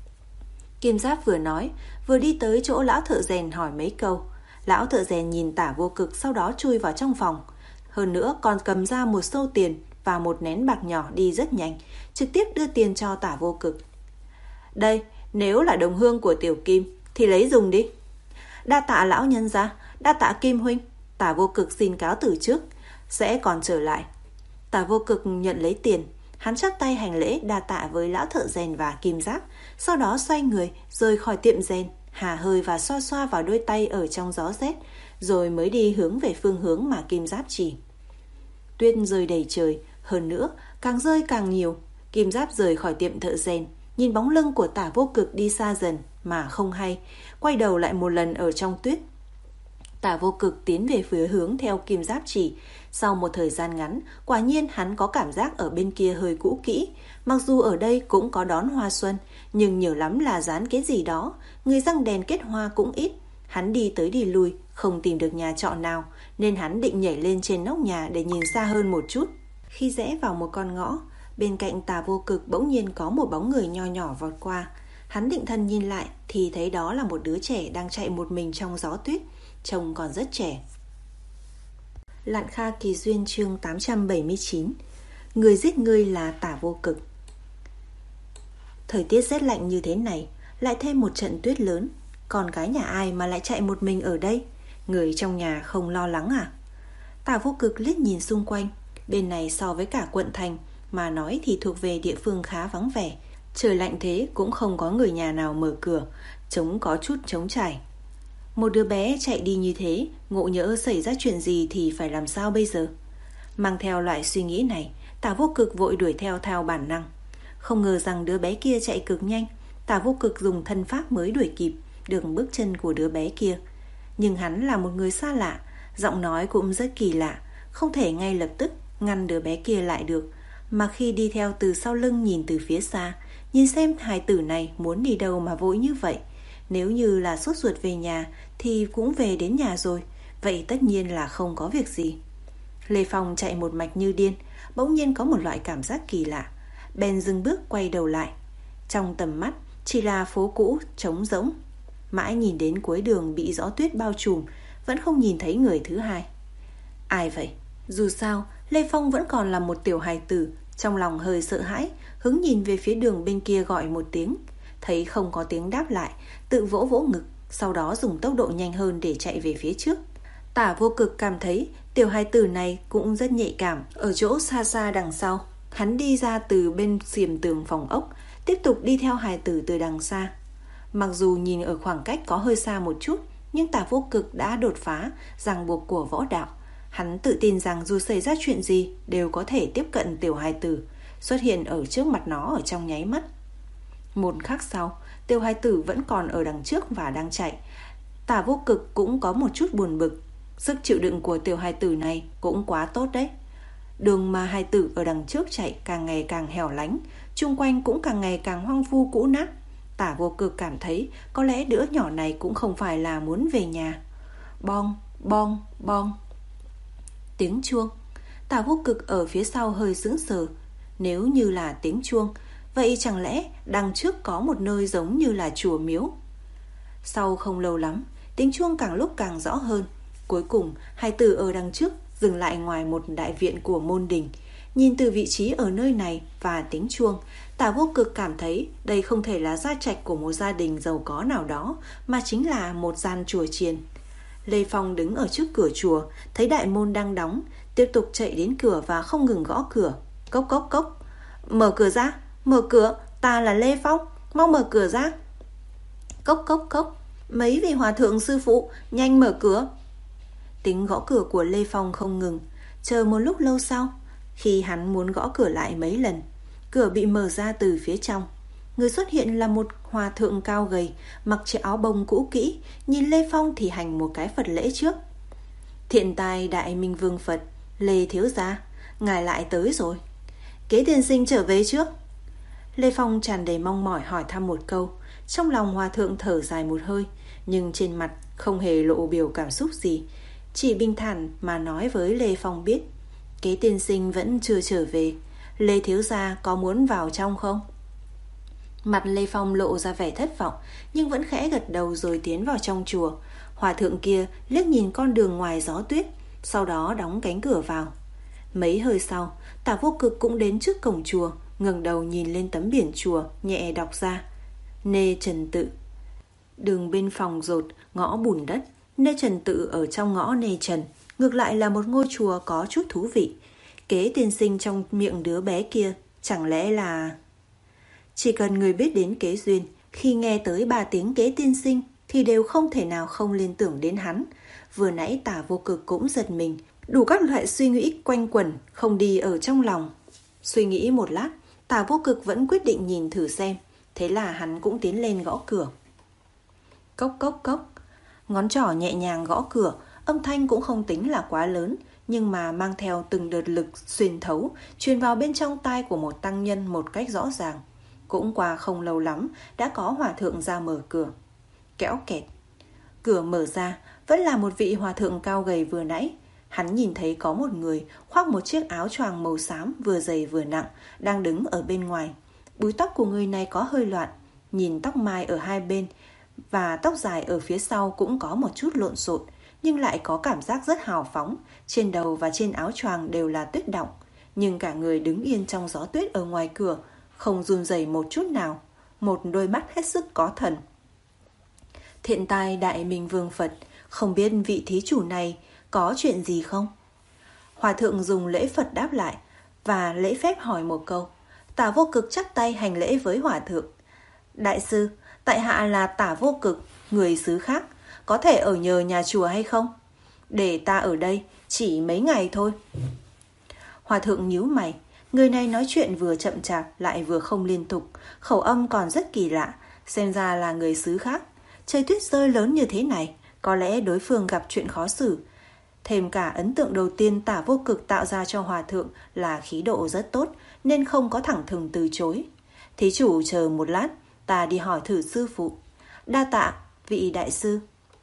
Kim Giáp vừa nói, vừa đi tới chỗ lão thợ rèn hỏi mấy câu. Lão thợ rèn nhìn Tả Vô Cực, sau đó chui vào trong phòng. Hơn nữa còn cầm ra một xâu tiền và một nén bạc nhỏ, đi rất nhanh, trực tiếp đưa tiền cho Tả Vô Cực. Đây, nếu là đồng hương của Tiểu Kim thì lấy dùng đi. Đa tạ lão nhân gia, đa tạ Kim huynh. Tả Vô Cực xin cáo từ trước, sẽ còn trở lại. Tả Vô Cực nhận lấy tiền, hắn chắp tay hành lễ đa tạ với lão thợ rèn và Kim Giáp, sau đó xoay người rời khỏi tiệm rèn, hà hơi và xoa xoa vào đôi tay ở trong gió rét, rồi mới đi hướng về phương hướng mà Kim Giáp chỉ. Tuyết rơi đầy trời, hơn nữa càng rơi càng nhiều. Kim Giáp rời khỏi tiệm thợ rèn, nhìn bóng lưng của Tả Vô Cực đi xa dần mà không hay, quay đầu lại một lần ở trong tuyết. Tả Vô Cực tiến về phía hướng theo Kim Giáp chỉ. Sau một thời gian ngắn, quả nhiên hắn có cảm giác ở bên kia hơi cũ kỹ. Mặc dù ở đây cũng có đón hoa xuân, nhưng nhiều lắm là dán cái gì đó, người răng đèn kết hoa cũng ít. Hắn đi tới đi lui, không tìm được nhà trọ nào, nên hắn định nhảy lên trên nóc nhà để nhìn xa hơn một chút. Khi rẽ vào một con ngõ, bên cạnh Tả Vô Cực bỗng nhiên có một bóng người nho nhỏ vọt qua. Hắn định thần nhìn lại thì thấy đó là một đứa trẻ đang chạy một mình trong gió tuyết, trông còn rất trẻ. Lạn Kha Kỳ Duyên chương tám trăm bảy mươi chín. Người giết ngươi là Tả Vô Cực. Thời tiết rét lạnh như thế này, lại thêm một trận tuyết lớn, còn cái nhà ai mà lại chạy một mình ở đây? Người trong nhà không lo lắng à? Tả Vô Cực liếc nhìn xung quanh, bên này so với cả quận thành mà nói thì thuộc về địa phương khá vắng vẻ. Trời lạnh thế cũng không có người nhà nào mở cửa, trống có chút trống trải. Một đứa bé chạy đi như thế, ngộ nhỡ xảy ra chuyện gì thì phải làm sao bây giờ? Mang theo loại suy nghĩ này, Tả Vô Cực vội đuổi theo theo bản năng. Không ngờ rằng đứa bé kia chạy cực nhanh, Tả Vô Cực dùng thân pháp mới đuổi kịp được bước chân của đứa bé kia. Nhưng hắn là một người xa lạ, giọng nói cũng rất kỳ lạ, không thể ngay lập tức ngăn đứa bé kia lại được, mà khi đi theo từ sau lưng nhìn từ phía xa, nhìn xem hài tử này muốn đi đâu mà vội như vậy. Nếu như là sốt ruột về nhà thì cũng về đến nhà rồi, vậy tất nhiên là không có việc gì. Lê Phong chạy một mạch như điên, bỗng nhiên có một loại cảm giác kỳ lạ, bèn dừng bước quay đầu lại. Trong tầm mắt chỉ là phố cũ trống rỗng, mãi nhìn đến cuối đường bị gió tuyết bao trùm, vẫn không nhìn thấy người thứ hai. Ai vậy? Dù sao Lê Phong vẫn còn là một tiểu hài tử, trong lòng hơi sợ hãi, hứng nhìn về phía đường bên kia gọi một tiếng. Thấy không có tiếng đáp lại, tự vỗ vỗ ngực, sau đó dùng tốc độ nhanh hơn để chạy về phía trước. Tả Vô Cực cảm thấy tiểu hài tử này cũng rất nhạy cảm. Ở chỗ xa xa đằng sau, hắn đi ra từ bên xiềm tường phòng ốc, tiếp tục đi theo hài tử từ đằng xa. Mặc dù nhìn ở khoảng cách có hơi xa một chút, nhưng Tả Vô Cực đã đột phá ràng buộc của võ đạo. Hắn tự tin rằng dù xảy ra chuyện gì đều có thể tiếp cận tiểu hài tử, xuất hiện ở trước mặt nó ở trong nháy mắt. Một khắc sau, tiểu hài tử vẫn còn ở đằng trước và đang chạy. Tả Vô Cực cũng có một chút buồn bực. Sức chịu đựng của tiểu hài tử này cũng quá tốt đấy. Đường mà hài tử ở đằng trước chạy càng ngày càng hẻo lánh, chung quanh cũng càng ngày càng hoang vu cũ nát. Tả Vô Cực cảm thấy có lẽ đứa nhỏ này cũng không phải là muốn về nhà. Bong, bong, bong. Tiếng chuông. Tả Vô Cực ở phía sau hơi sững sờ. Nếu như là tiếng chuông, vậy chẳng lẽ đằng trước có một nơi giống như là chùa miếu? Sau không lâu lắm, tiếng chuông càng lúc càng rõ hơn. Cuối cùng, hài tử ở đằng trước dừng lại ngoài một đại viện của môn đình. Nhìn từ vị trí ở nơi này và tiếng chuông, Tả Vô Cực cảm thấy đây không thể là gia trạch của một gia đình giàu có nào đó, mà chính là một gian chùa chiền. Lê Phong đứng ở trước cửa chùa, thấy đại môn đang đóng, tiếp tục chạy đến cửa và không ngừng gõ cửa. Cốc cốc cốc. Mở cửa ra, mở cửa, ta là Lê Phong, mau mở cửa ra. Cốc cốc cốc. Mấy vị hòa thượng sư phụ, nhanh mở cửa. Tiếng gõ cửa của Lê Phong không ngừng. Chờ một lúc lâu sau, khi hắn muốn gõ cửa lại mấy lần, cửa bị mở ra từ phía trong. Người xuất hiện là một hòa thượng cao gầy, mặc chiếc áo bông cũ kỹ, nhìn Lê Phong thì hành một cái Phật lễ trước. Thiện tài Đại Minh Vương Phật, Lê thiếu gia, ngài lại tới rồi. Kế tiên sinh trở về trước. Lê Phong tràn đầy mong mỏi hỏi thăm một câu. Trong lòng hòa thượng thở dài một hơi, nhưng trên mặt không hề lộ biểu cảm xúc gì, chỉ bình thản mà nói với Lê Phong biết: Kế tiên sinh vẫn chưa trở về, Lê thiếu gia có muốn vào trong không? Mặt Lê Phong lộ ra vẻ thất vọng, nhưng vẫn khẽ gật đầu rồi tiến vào trong chùa. Hòa thượng kia liếc nhìn con đường ngoài gió tuyết, sau đó đóng cánh cửa vào. Mấy hơi sau, Tả Vô Cực cũng đến trước cổng chùa, ngẩng đầu nhìn lên tấm biển chùa, nhẹ đọc ra: Nê Trần Tự. Đường bên phòng rột, ngõ bùn đất. Nê Trần Tự ở trong ngõ Nê Trần, ngược lại là một ngôi chùa có chút thú vị. Kế tiên sinh trong miệng đứa bé kia chẳng lẽ là... Chỉ cần người biết đến Kế Duyên, khi nghe tới ba tiếng Kế tiên sinh thì đều không thể nào không liên tưởng đến hắn. Vừa nãy Tả Vô Cực cũng giật mình, đủ các loại suy nghĩ quanh quẩn không đi ở trong lòng. Suy nghĩ một lát, Tả Vô Cực vẫn quyết định nhìn thử xem. Thế là hắn cũng tiến lên gõ cửa. Cốc cốc cốc. Ngón trỏ nhẹ nhàng gõ cửa, âm thanh cũng không tính là quá lớn, nhưng mà mang theo từng đợt lực xuyên thấu, truyền vào bên trong tai của một tăng nhân một cách rõ ràng. Cũng qua không lâu lắm, đã có hòa thượng ra mở cửa. Kéo kẹt. Cửa mở ra, vẫn là một vị hòa thượng cao gầy vừa nãy. Hắn nhìn thấy có một người khoác một chiếc áo choàng màu xám vừa dày vừa nặng, đang đứng ở bên ngoài. Búi tóc của người này có hơi loạn, nhìn tóc mai ở hai bên và tóc dài ở phía sau cũng có một chút lộn xộn, nhưng lại có cảm giác rất hào phóng. Trên đầu và trên áo choàng đều là tuyết đọng, nhưng cả người đứng yên trong gió tuyết ở ngoài cửa, không run rẩy một chút nào, một đôi mắt hết sức có thần. Thiện tài Đại Minh Vương Phật, không biết vị thí chủ này có chuyện gì không? Hòa thượng dùng lễ Phật đáp lại và lễ phép hỏi một câu. Tả Vô Cực chắp tay hành lễ với hòa thượng. Đại sư, tại hạ là Tả Vô Cực, người xứ khác, có thể ở nhờ nhà chùa hay không? Để ta ở đây chỉ mấy ngày thôi. Hòa thượng nhíu mày, người này nói chuyện vừa chậm chạp lại vừa không liên tục, khẩu âm còn rất kỳ lạ, xem ra là người xứ khác. Trời tuyết rơi lớn như thế này, có lẽ đối phương gặp chuyện khó xử. Thêm cả ấn tượng đầu tiên Tả Vô Cực tạo ra cho hòa thượng là khí độ rất tốt, nên không có thẳng thừng từ chối. Thí chủ chờ một lát, ta đi hỏi thử sư phụ. Đa tạ, vị đại sư.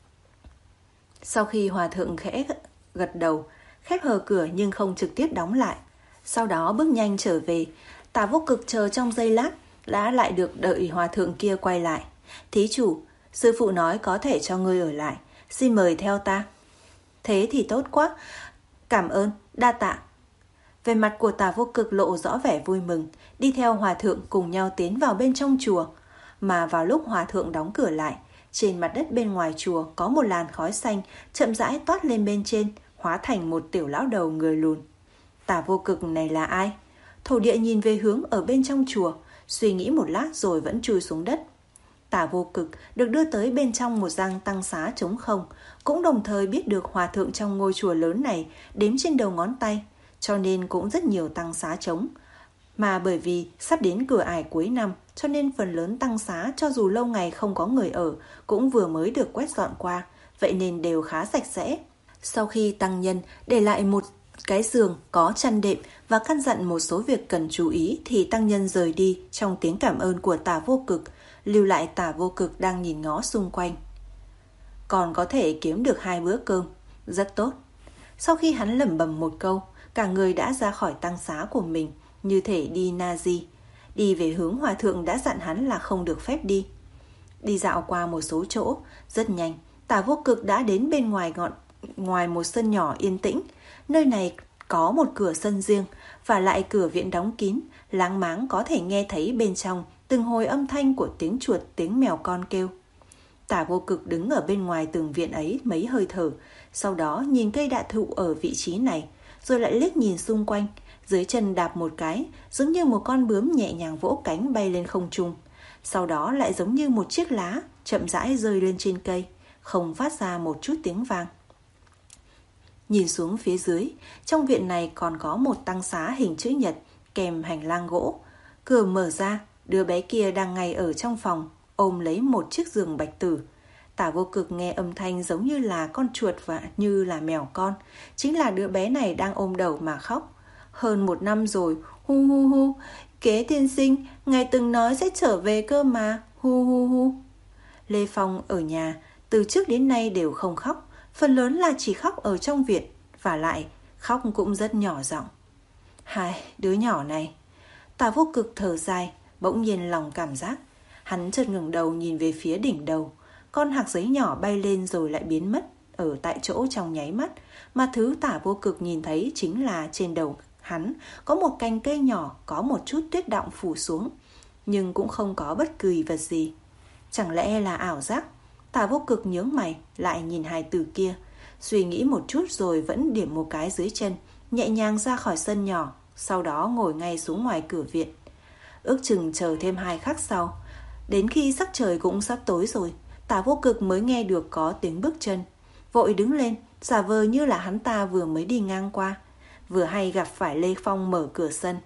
Sau khi hòa thượng khẽ gật đầu, khép hờ cửa nhưng không trực tiếp đóng lại, sau đó bước nhanh trở về. Tả Vô Cực chờ trong giây lát, đã lại được đợi hòa thượng kia quay lại. Thí chủ, sư phụ nói có thể cho ngươi ở lại, xin mời theo ta. Thế thì tốt quá, cảm ơn, đa tạ. Về mặt của Tả Vô Cực lộ rõ vẻ vui mừng, đi theo hòa thượng cùng nhau tiến vào bên trong chùa. Mà vào lúc hòa thượng đóng cửa lại, trên mặt đất bên ngoài chùa có một làn khói xanh chậm rãi toát lên bên trên, hóa thành một tiểu lão đầu người lùn. Tả Vô Cực này là ai? Thổ địa nhìn về hướng ở bên trong chùa, suy nghĩ một lát rồi vẫn chui xuống đất. Tả Vô Cực được đưa tới bên trong một gian tăng xá trống không, cũng đồng thời biết được hòa thượng trong ngôi chùa lớn này đếm trên đầu ngón tay, cho nên cũng rất nhiều tăng xá trống. Mà bởi vì sắp đến cửa ải cuối năm, cho nên phần lớn tăng xá cho dù lâu ngày không có người ở cũng vừa mới được quét dọn qua, vậy nên đều khá sạch sẽ. Sau khi tăng nhân để lại một cái giường có chăn đệm và căn dặn một số việc cần chú ý thì tăng nhân rời đi trong tiếng cảm ơn của Tả Vô Cực, lưu lại Tả Vô Cực đang nhìn ngó xung quanh. Còn có thể kiếm được hai bữa cơm, rất tốt. Sau khi hắn lẩm bẩm một câu, cả người đã ra khỏi tăng xá của mình, như thể đi na di, đi về hướng hòa thượng đã dặn hắn là không được phép đi. Đi dạo qua một số chỗ, rất nhanh, Tả Vô Cực đã đến bên ngoài ngọn ngoài một sân nhỏ yên tĩnh. Nơi này có một cửa sân riêng, và lại cửa viện đóng kín, láng máng có thể nghe thấy bên trong từng hồi âm thanh của tiếng chuột, tiếng mèo con kêu. Tả Vô Cực đứng ở bên ngoài tường viện ấy mấy hơi thở, sau đó nhìn cây đại thụ ở vị trí này, rồi lại liếc nhìn xung quanh. Dưới chân đạp một cái, giống như một con bướm nhẹ nhàng vỗ cánh bay lên không trung. Sau đó lại giống như một chiếc lá chậm rãi rơi lên trên cây, không phát ra một chút tiếng vang. Nhìn xuống phía dưới, trong viện này còn có một tăng xá hình chữ nhật kèm hành lang gỗ. Cửa mở ra, đứa bé kia đang ngay ở trong phòng, ôm lấy một chiếc giường bạch tử. Tả Vô Cực nghe âm thanh giống như là con chuột và như là mèo con. Chính là đứa bé này đang ôm đầu mà khóc. Hơn một năm rồi, hu hu hu, Kế tiên sinh, ngài từng nói sẽ trở về cơ mà, hu hu hu. Lê Phong ở nhà, từ trước đến nay đều không khóc, phần lớn là chỉ khóc ở trong viện, và lại khóc cũng rất nhỏ giọng. Hai, đứa nhỏ này. Tả Vô Cực thở dài, bỗng nhiên lòng cảm giác. Hắn chợt ngẩng đầu nhìn về phía đỉnh đầu, con hạc giấy nhỏ bay lên rồi lại biến mất ở tại chỗ trong nháy mắt, mà thứ Tả Vô Cực nhìn thấy chính là trên đầu hắn có một cành cây nhỏ có một chút tuyết đọng phủ xuống, nhưng cũng không có bất kỳ vật gì. Chẳng lẽ là ảo giác? Tả Vô Cực nhướng mày, lại nhìn hài tử kia, suy nghĩ một chút rồi vẫn điểm một cái dưới chân, nhẹ nhàng ra khỏi sân nhỏ, sau đó ngồi ngay xuống ngoài cửa viện. Ước chừng chờ thêm hai khắc sau, đến khi sắc trời cũng sắp tối rồi, Tả Vô Cực mới nghe được có tiếng bước chân. Vội đứng lên, giả vờ như là hắn ta vừa mới đi ngang qua, vừa hay gặp phải Lê Phong mở cửa sân.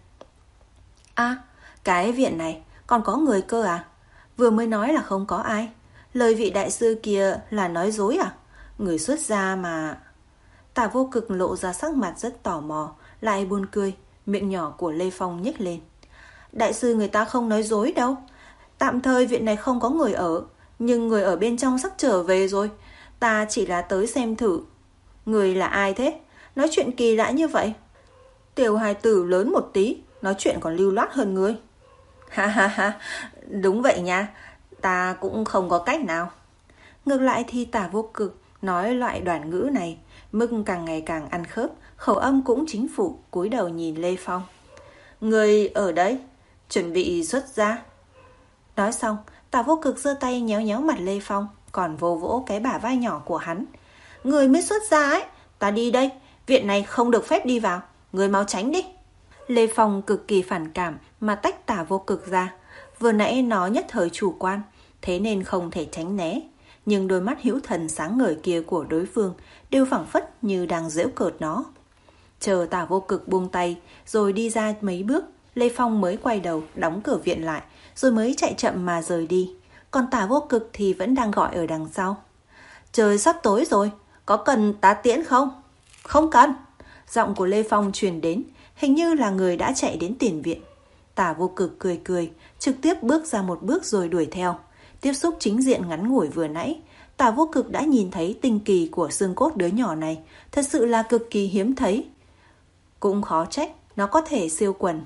À, cái viện này còn có người cơ à? Vừa mới nói là không có ai. Lời vị đại sư kia là nói dối à? Người xuất gia mà. Tả Vô Cực lộ ra sắc mặt rất tò mò, lại buồn cười, miệng nhỏ của Lê Phong nhếch lên. Đại sư người ta không nói dối đâu. Tạm thời viện này không có người ở, nhưng người ở bên trong sắp trở về rồi. Ta chỉ là tới xem thử. Người là ai thế? Nói chuyện kỳ lạ như vậy. Tiểu hài tử lớn một tí, nói chuyện còn lưu loát hơn ngươi. Ha ha ha, đúng vậy nha, ta cũng không có cách nào. Ngược lại thì Tả Vô Cực nói loại đoạn ngữ này, mức càng ngày càng ăn khớp, khẩu âm cũng chính phủ, cúi đầu nhìn Lê Phong. Người ở đấy, chuẩn bị xuất gia. Nói xong, Tả Vô Cực giơ tay nhéo nhéo mặt Lê Phong, còn vỗ vỗ cái bả vai nhỏ của hắn. Người mới xuất gia ấy, ta đi đây, viện này không được phép đi vào, người mau tránh đi. Lê Phong cực kỳ phản cảm mà tách Tả Vô Cực ra. Vừa nãy nó nhất thời chủ quan, thế nên không thể tránh né. Nhưng đôi mắt hữu thần sáng ngời kia của đối phương đều phảng phất như đang giễu cợt nó. Chờ Tả Vô Cực buông tay rồi đi ra mấy bước, Lê Phong mới quay đầu đóng cửa viện lại, rồi mới chạy chậm mà rời đi. Còn Tả Vô Cực thì vẫn đang gọi ở đằng sau. Trời sắp tối rồi, có cần tá tiễn không? Không cần. Giọng của Lê Phong truyền đến, hình như là người đã chạy đến tiền viện. Tả Vô Cực cười cười, trực tiếp bước ra một bước rồi đuổi theo. Tiếp xúc chính diện ngắn ngủi vừa nãy, Tả Vô Cực đã nhìn thấy tinh kỳ của xương cốt đứa nhỏ này, thật sự là cực kỳ hiếm thấy. Cũng khó trách nó có thể siêu quần.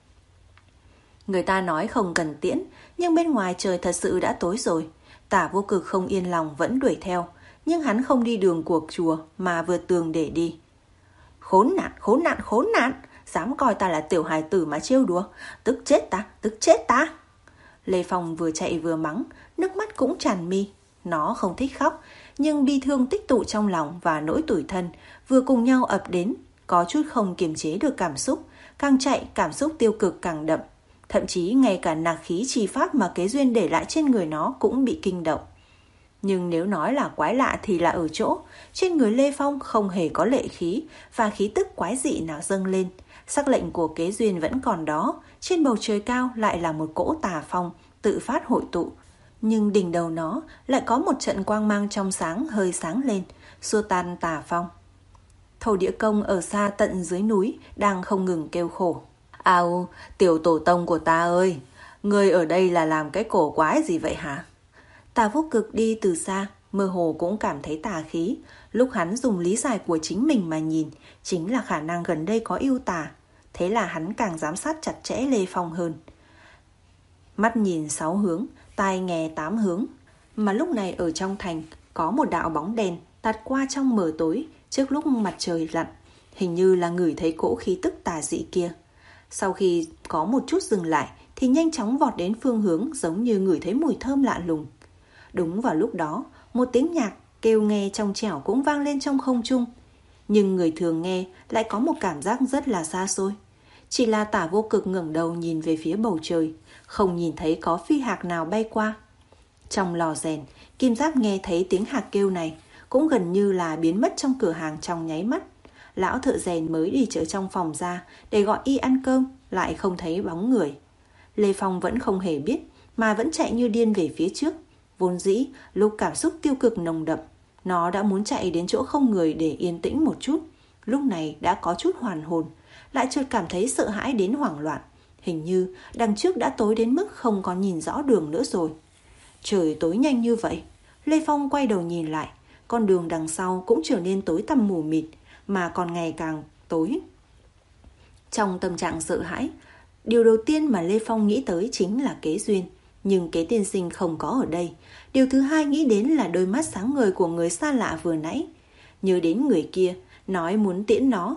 Người ta nói không cần tiễn, nhưng bên ngoài trời thật sự đã tối rồi. Tả Vô Cực không yên lòng vẫn đuổi theo, nhưng hắn không đi đường của chùa mà vượt tường để đi. Khốn nạn, khốn nạn, khốn nạn, dám coi ta là tiểu hài tử mà trêu đùa, tức chết ta, tức chết ta. Lê Phong vừa chạy vừa mắng, nước mắt cũng tràn mi. Nó không thích khóc, nhưng bi thương tích tụ trong lòng và nỗi tủi thân vừa cùng nhau ập đến, có chút không kiềm chế được cảm xúc, càng chạy cảm xúc tiêu cực càng đậm. Thậm chí ngay cả nặc khí chi pháp mà Kế Duyên để lại trên người nó cũng bị kinh động. Nhưng nếu nói là quái lạ thì là ở chỗ, trên người Lê Phong không hề có lệ khí và khí tức quái dị nào dâng lên. Sắc lệnh của Kế Duyên vẫn còn đó, trên bầu trời cao lại là một cỗ tà phong tự phát hội tụ. Nhưng đỉnh đầu nó lại có một trận quang mang trong sáng hơi sáng lên, xua tan tà phong. Thổ Địa Công ở xa tận dưới núi đang không ngừng kêu khổ. Ao, tiểu tổ tông của ta ơi, ngươi ở đây là làm cái cổ quái gì vậy hả? Tà Vô Cực đi từ xa, mơ hồ cũng cảm thấy tà khí. Lúc hắn dùng lý giải của chính mình mà nhìn, chính là khả năng gần đây có yêu tà. Thế là hắn càng giám sát chặt chẽ Lê Phong hơn. Mắt nhìn sáu hướng, tai nghe tám hướng. Mà lúc này ở trong thành có một đạo bóng đèn tạt qua trong mờ tối trước lúc mặt trời lặn. Hình như là ngửi thấy cỗ khí tức tà dị kia. Sau khi có một chút dừng lại thì nhanh chóng vọt đến phương hướng, giống như ngửi thấy mùi thơm lạ lùng. Đúng vào lúc đó, một tiếng nhạc kêu nghe trong trẻo cũng vang lên trong không trung. Nhưng người thường nghe lại có một cảm giác rất là xa xôi. Chỉ là Tả Vô Cực ngẩng đầu nhìn về phía bầu trời, không nhìn thấy có phi hạc nào bay qua. Trong lò rèn, Kim Giáp nghe thấy tiếng hạc kêu này cũng gần như là biến mất trong cửa hàng trong nháy mắt. Lão thợ rèn mới đi chợ trong phòng ra để gọi y ăn cơm, lại không thấy bóng người. Lê Phong vẫn không hề biết, mà vẫn chạy như điên về phía trước. Vốn dĩ, lúc cảm xúc tiêu cực nồng đậm, nó đã muốn chạy đến chỗ không người để yên tĩnh một chút. Lúc này đã có chút hoàn hồn, lại chợt cảm thấy sợ hãi đến hoảng loạn. Hình như đằng trước đã tối đến mức không còn nhìn rõ đường nữa rồi. Trời tối nhanh như vậy. Lê Phong quay đầu nhìn lại, con đường đằng sau cũng trở nên tối tăm mù mịt, mà còn ngày càng tối. Trong tâm trạng sợ hãi, điều đầu tiên mà Lê Phong nghĩ tới chính là Kế Duyên. Nhưng Kế tiên sinh không có ở đây. Điều thứ hai nghĩ đến là đôi mắt sáng ngời của người xa lạ vừa nãy. Nhớ đến người kia, nói muốn tiễn nó.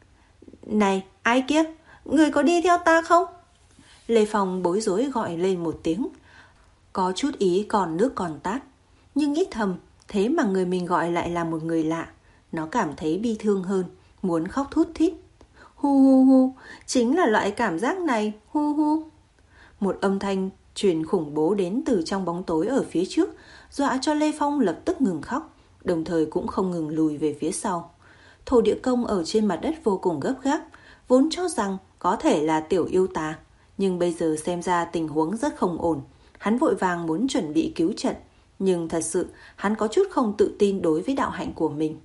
Này, ai kia? Người có đi theo ta không? Lê Phong bối rối gọi lên một tiếng. Có chút ý còn nước còn tát. Nhưng nghĩ thầm, thế mà người mình gọi lại là một người lạ. Nó cảm thấy bi thương hơn, muốn khóc thút thít. Hu hu hu, chính là loại cảm giác này, hu hu. Một âm thanh truyền khủng bố đến từ trong bóng tối ở phía trước, dọa cho Lê Phong lập tức ngừng khóc, đồng thời cũng không ngừng lùi về phía sau. Thổ Địa Công ở trên mặt đất vô cùng gấp gáp, vốn cho rằng có thể là tiểu yêu tà, nhưng bây giờ xem ra tình huống rất không ổn. Hắn vội vàng muốn chuẩn bị cứu trận, nhưng thật sự hắn có chút không tự tin đối với đạo hạnh của mình.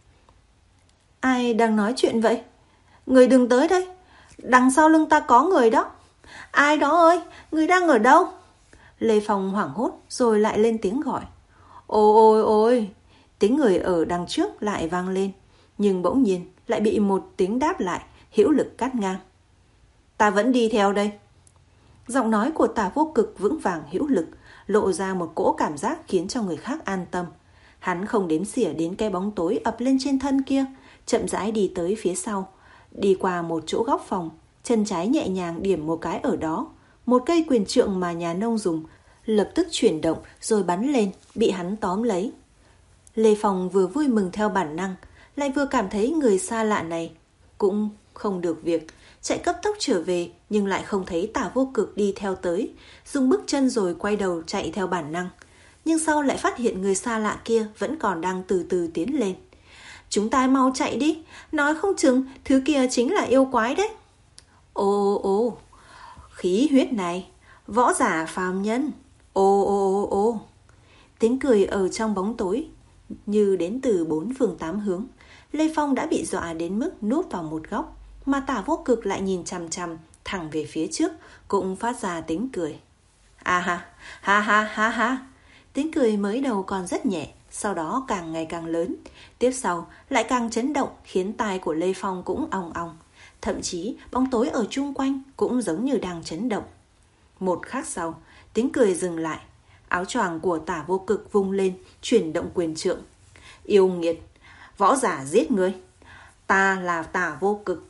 Ai đang nói chuyện vậy? Người đừng tới đây, đằng sau lưng ta có người đó. Ai đó ơi, người đang ở đâu? Lê Phong hoảng hốt rồi lại lên tiếng gọi. Ôi ôi ôi, tiếng người ở đằng trước lại vang lên, nhưng bỗng nhiên lại bị một tiếng đáp lại hữu lực cắt ngang. Ta vẫn đi theo đây. Giọng nói của Tả Vô Cực vững vàng hữu lực, lộ ra một cỗ cảm giác khiến cho người khác an tâm. Hắn không đếm xỉa đến cái bóng tối ập lên trên thân kia, chậm rãi đi tới phía sau, đi qua một chỗ góc phòng, chân trái nhẹ nhàng điểm một cái ở đó. Một cây quyền trượng mà nhà nông dùng lập tức chuyển động rồi bắn lên, bị hắn tóm lấy. Lê Phong vừa vui mừng theo bản năng, lại vừa cảm thấy người xa lạ này cũng không được việc, chạy cấp tốc trở về nhưng lại không thấy Tả Vô Cực đi theo tới, dùng bước chân rồi quay đầu chạy theo bản năng. Nhưng sau lại phát hiện người xa lạ kia vẫn còn đang từ từ tiến lên. Chúng ta mau chạy đi, nói không chừng thứ kia chính là yêu quái đấy. Ô ô ô, khí huyết này, võ giả phàm nhân. Ô ô ô ô. Tiếng cười ở trong bóng tối như đến từ bốn phương tám hướng. Lê Phong đã bị dọa đến mức núp vào một góc, mà Tả Vô Cực lại nhìn chằm chằm thẳng về phía trước, cũng phát ra tiếng cười. À ha, ha ha ha ha. Tiếng cười mới đầu còn rất nhẹ, sau đó càng ngày càng lớn, tiếp sau lại càng chấn động, khiến tai của Lê Phong cũng ong ong. Thậm chí bóng tối ở chung quanh cũng giống như đang chấn động. Một khắc sau, tiếng cười dừng lại, áo choàng của Tả Vô Cực vung lên, chuyển động quyền trượng. Yêu nghiệt, võ giả giết người, ta là Tả Vô Cực.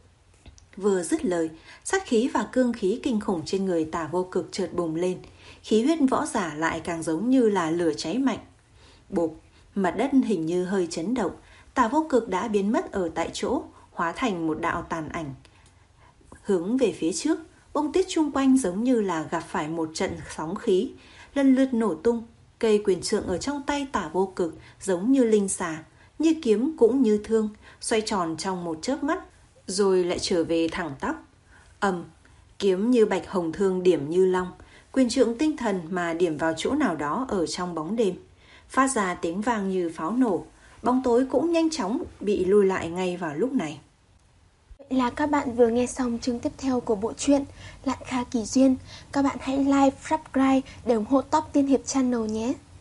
Vừa dứt lời, sát khí và cương khí kinh khủng trên người Tả Vô Cực chợt bùng lên, khí huyết võ giả lại càng giống như là lửa cháy mạnh. Bộp, mặt đất hình như hơi chấn động, Tả Vô Cực đã biến mất ở tại chỗ, hóa thành một đạo tàn ảnh. Hướng về phía trước, Bông tuyết chung quanh giống như là gặp phải một trận sóng khí, lần lượt nổ tung. Cây quyền trượng ở trong tay Tả Vô Cực giống như linh xà, như kiếm cũng như thương, xoay tròn trong một chớp mắt, rồi lại trở về thẳng tắp. Ầm, kiếm như bạch hồng, thương điểm như long, quyền trượng tinh thần mà điểm vào chỗ nào đó ở trong bóng đêm, phát ra tiếng vang như pháo nổ. Bóng tối cũng nhanh chóng bị lùi lại ngay vào lúc này. Vậy là các bạn vừa nghe xong chương tiếp theo của bộ truyện Lạn Kha Kỳ Duyên. Các bạn hãy like, subscribe để ủng hộ Top Tiên Hiệp Channel nhé.